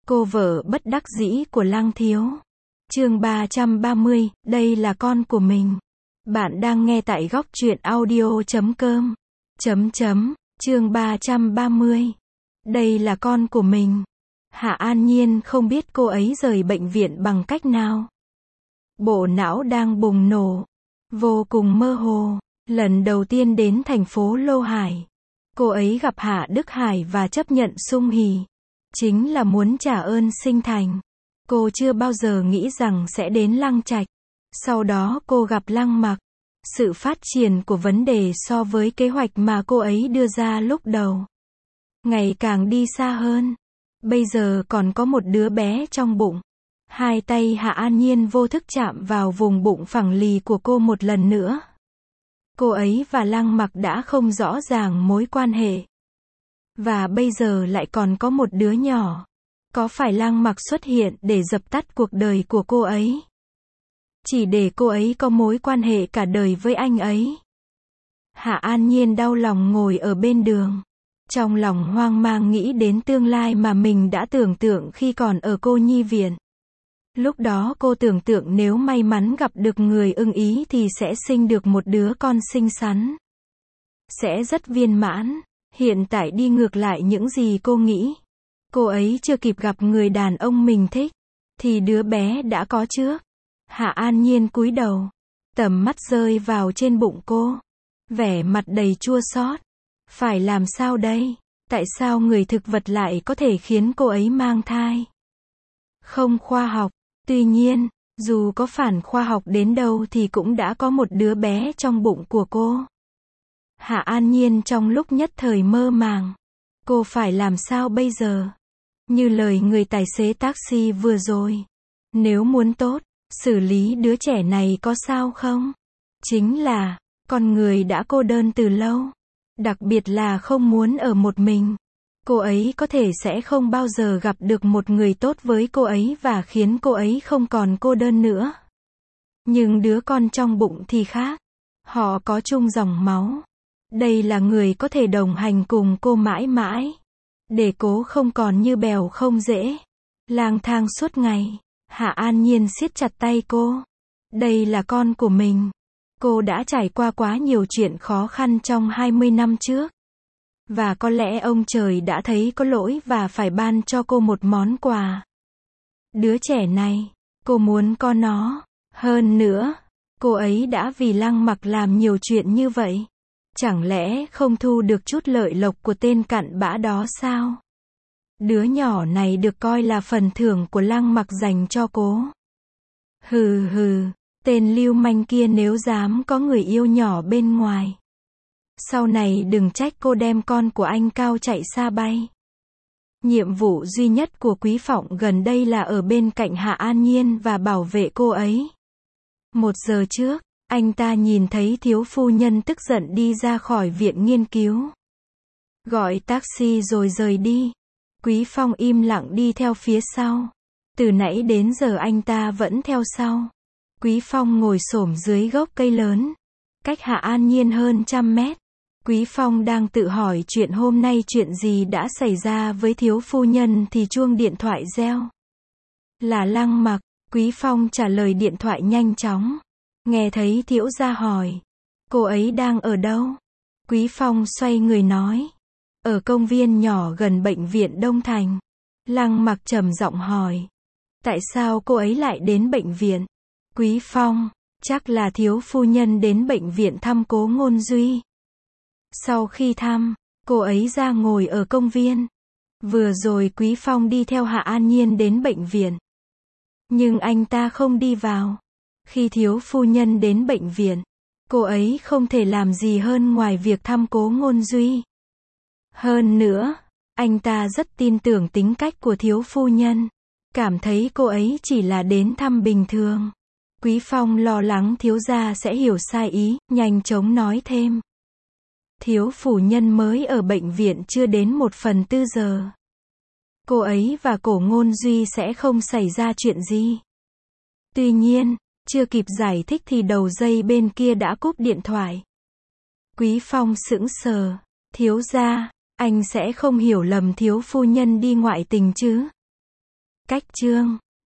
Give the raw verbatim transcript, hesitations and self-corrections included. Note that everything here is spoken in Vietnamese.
Cô vợ bất đắc dĩ của Lăng Thiếu. Chương ba trăm ba mươi, đây là con của mình. Bạn đang nghe tại góc truyện audio chấm com. Chấm chấm, chương ba trăm ba mươi. Đây là con của mình. Hạ An Nhiên không biết cô ấy rời bệnh viện bằng cách nào. Bộ não đang bùng nổ. Vô cùng mơ hồ. Lần đầu tiên đến thành phố Lô Hải, cô ấy gặp Hạ Đức Hải và chấp nhận sung hỉ. Chính là muốn trả ơn sinh thành. Cô chưa bao giờ nghĩ rằng sẽ đến Lăng Trạch. Sau đó cô gặp Lăng Mặc. Sự phát triển của vấn đề so với kế hoạch mà cô ấy đưa ra lúc đầu ngày càng đi xa hơn. Bây giờ còn có một đứa bé trong bụng. Hai tay Hạ An Nhiên vô thức chạm vào vùng bụng phẳng lì của cô một lần nữa. Cô ấy và Lăng Mặc đã không rõ ràng mối quan hệ. Và bây giờ lại còn có một đứa nhỏ. Có phải Lăng Mặc xuất hiện để dập tắt cuộc đời của cô ấy? Chỉ để cô ấy có mối quan hệ cả đời với anh ấy? Hạ An Nhiên đau lòng ngồi ở bên đường. Trong lòng hoang mang nghĩ đến tương lai mà mình đã tưởng tượng khi còn ở cô nhi viện. Lúc đó cô tưởng tượng nếu may mắn gặp được người ưng ý thì sẽ sinh được một đứa con xinh xắn. Sẽ rất viên mãn. Hiện tại đi ngược lại những gì cô nghĩ. Cô ấy chưa kịp gặp người đàn ông mình thích, thì đứa bé đã có trước. Hạ An Nhiên cúi đầu. Tầm mắt rơi vào trên bụng cô. Vẻ mặt đầy chua xót. Phải làm sao đây? Tại sao người thực vật lại có thể khiến cô ấy mang thai? Không khoa học. Tuy nhiên, dù có phản khoa học đến đâu thì cũng đã có một đứa bé trong bụng của cô. Hạ An Nhiên trong lúc nhất thời mơ màng. Cô phải làm sao bây giờ? Như lời người tài xế taxi vừa rồi. Nếu muốn tốt, xử lý đứa trẻ này có sao không? Chính là, con người đã cô đơn từ lâu. Đặc biệt là không muốn ở một mình. Cô ấy có thể sẽ không bao giờ gặp được một người tốt với cô ấy và khiến cô ấy không còn cô đơn nữa. Nhưng đứa con trong bụng thì khác. Họ có chung dòng máu. Đây là người có thể đồng hành cùng cô mãi mãi. Để cố không còn như bèo không dễ. Lang thang suốt ngày. Hạ An Nhiên siết chặt tay cô. Đây là con của mình. Cô đã trải qua quá nhiều chuyện khó khăn trong hai mươi năm trước. Và có lẽ ông trời đã thấy có lỗi và phải ban cho cô một món quà. Đứa trẻ này, cô muốn có nó. Hơn nữa, cô ấy đã vì Lăng Mặc làm nhiều chuyện như vậy. Chẳng lẽ không thu được chút lợi lộc của tên cặn bã đó sao? Đứa nhỏ này được coi là phần thưởng của Lăng Mặc dành cho cô. Hừ hừ, tên lưu manh kia nếu dám có người yêu nhỏ bên ngoài. Sau này đừng trách cô đem con của anh Cao chạy xa bay. Nhiệm vụ duy nhất của Quý Phọng gần đây là ở bên cạnh Hạ An Nhiên và bảo vệ cô ấy. Một giờ trước, anh ta nhìn thấy thiếu phu nhân tức giận đi ra khỏi viện nghiên cứu. Gọi taxi rồi rời đi. Quý Phong im lặng đi theo phía sau. Từ nãy đến giờ anh ta vẫn theo sau. Quý Phong ngồi xổm dưới gốc cây lớn. Cách Hạ An Nhiên hơn trăm mét. Quý Phong đang tự hỏi chuyện hôm nay chuyện gì đã xảy ra với thiếu phu nhân thì chuông điện thoại reo. Là Lăng Mặc. Quý Phong trả lời điện thoại nhanh chóng. Nghe thấy thiếu gia hỏi. Cô ấy đang ở đâu? Quý Phong xoay người nói. Ở công viên nhỏ gần bệnh viện Đông Thành. Lăng Mặc trầm giọng hỏi. Tại sao cô ấy lại đến bệnh viện? Quý Phong. Chắc là thiếu phu nhân đến bệnh viện thăm Cố Ngôn Duy. Sau khi thăm, cô ấy ra ngồi ở công viên. Vừa rồi Quý Phong đi theo Hạ An Nhiên đến bệnh viện. Nhưng anh ta không đi vào. Khi thiếu phu nhân đến bệnh viện, cô ấy không thể làm gì hơn ngoài việc thăm Cố Ngôn Duy. Hơn nữa, anh ta rất tin tưởng tính cách của thiếu phu nhân. Cảm thấy cô ấy chỉ là đến thăm bình thường. Quý Phong lo lắng thiếu gia sẽ hiểu sai ý, nhanh chóng nói thêm. Thiếu phu nhân mới ở bệnh viện chưa đến một phần tư giờ. Cô ấy và Cổ Ngôn Duy sẽ không xảy ra chuyện gì. Tuy nhiên, chưa kịp giải thích thì đầu dây bên kia đã cúp điện thoại. Quý Phong sững sờ. Thiếu gia, anh sẽ không hiểu lầm thiếu phu nhân đi ngoại tình chứ? Cách chương